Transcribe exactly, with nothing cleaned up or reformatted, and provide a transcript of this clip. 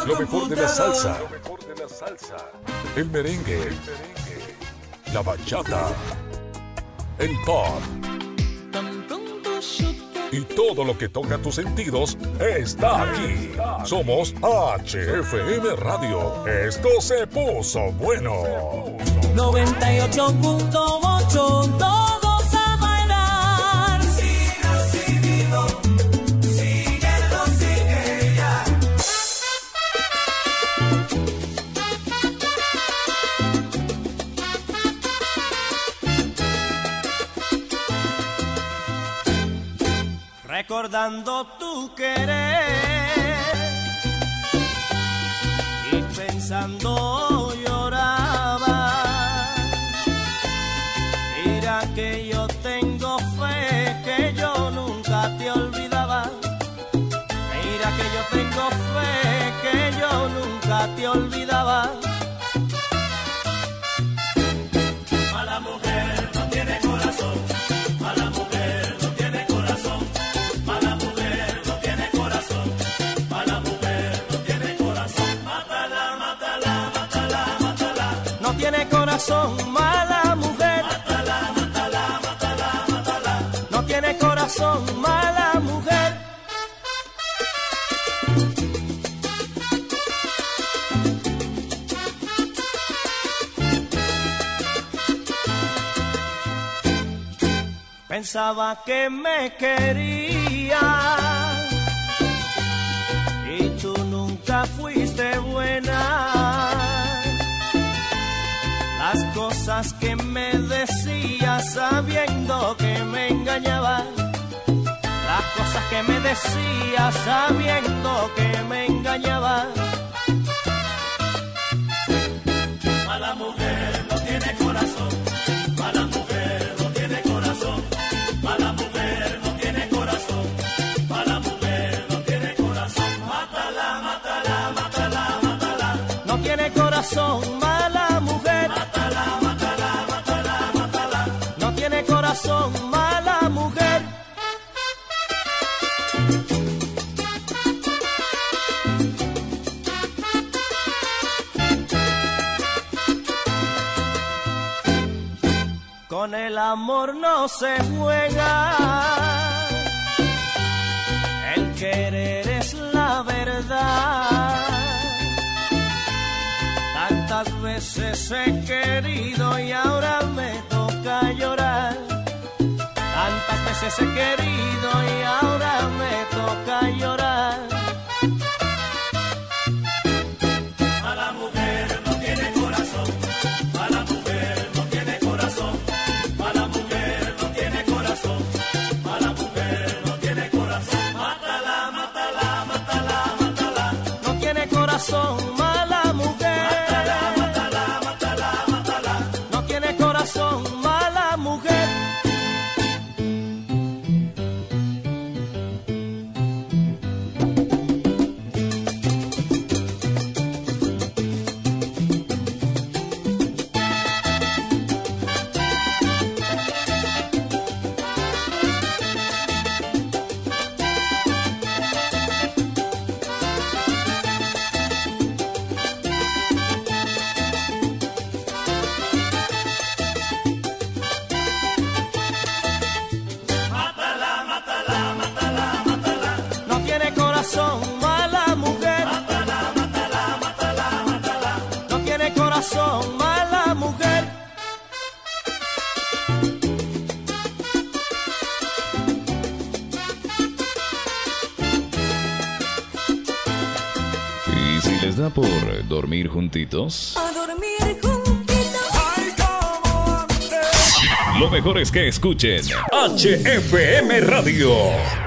Lo mejor de la salsa. El merengue. La bachata. El pop. Y todo lo que toca tus sentidos está aquí. Somos H F M Radio. Esto se puso bueno. noventa y ocho punto ocho, todos a bailar. Sigue así vivo, síguelo, sigue ya. Recordando tu querer y pensando lloraba. Mira que yo tengo fe, que yo nunca te olvidaba. Mira que yo tengo fe, que yo nunca te olvidaba. Mala mujer no tiene corazón, mala mujer no tiene corazón, mala mujer no tiene corazón, mala mujer no tiene corazón. Mátala, mátala, mátala, mátala. No tiene corazón, mala mujer. Mátala, mátala, mátala, mátala. No tiene corazón, mala mujer. Pensaba que me quería y tú nunca fuiste buena. Las cosas que me decías sabiendo que me engañabas. Las cosas que me decías sabiendo que me engañabas. Mala mujer no tiene corazón, mala mujer no tiene corazón, mala mujer no tiene corazón, mala mujer no tiene corazón. Mátala, mátala, mátala, mátala. No tiene corazón, mala mujer. Mátala, mátala, mátala, mátala. No tiene corazón, mala mujer. Con el amor no se juega, el querer es la verdad. Tantas veces he querido y ahora me toca llorar. Tantas veces he querido y ahora me toca llorar. Mala mujer no tiene corazón, mala mujer no tiene corazón, mala mujer no tiene corazón, mala mujer no tiene corazón. Mátala, mátala, mátala, mátala. No tiene corazón, mala mujer. Mátala, mátala, mátala, mátala. No tiene corazón, mala mujer. Mátala, mátala, mátala, mátala. No tiene corazón, mala mujer. Mátala, mátala, mátala, mátala. No tiene corazón, mala mujer. ¿Y si les da por dormir juntitos? A dormir juntitos. Ay, como antes. Lo mejor es que escuchen H F M Radio.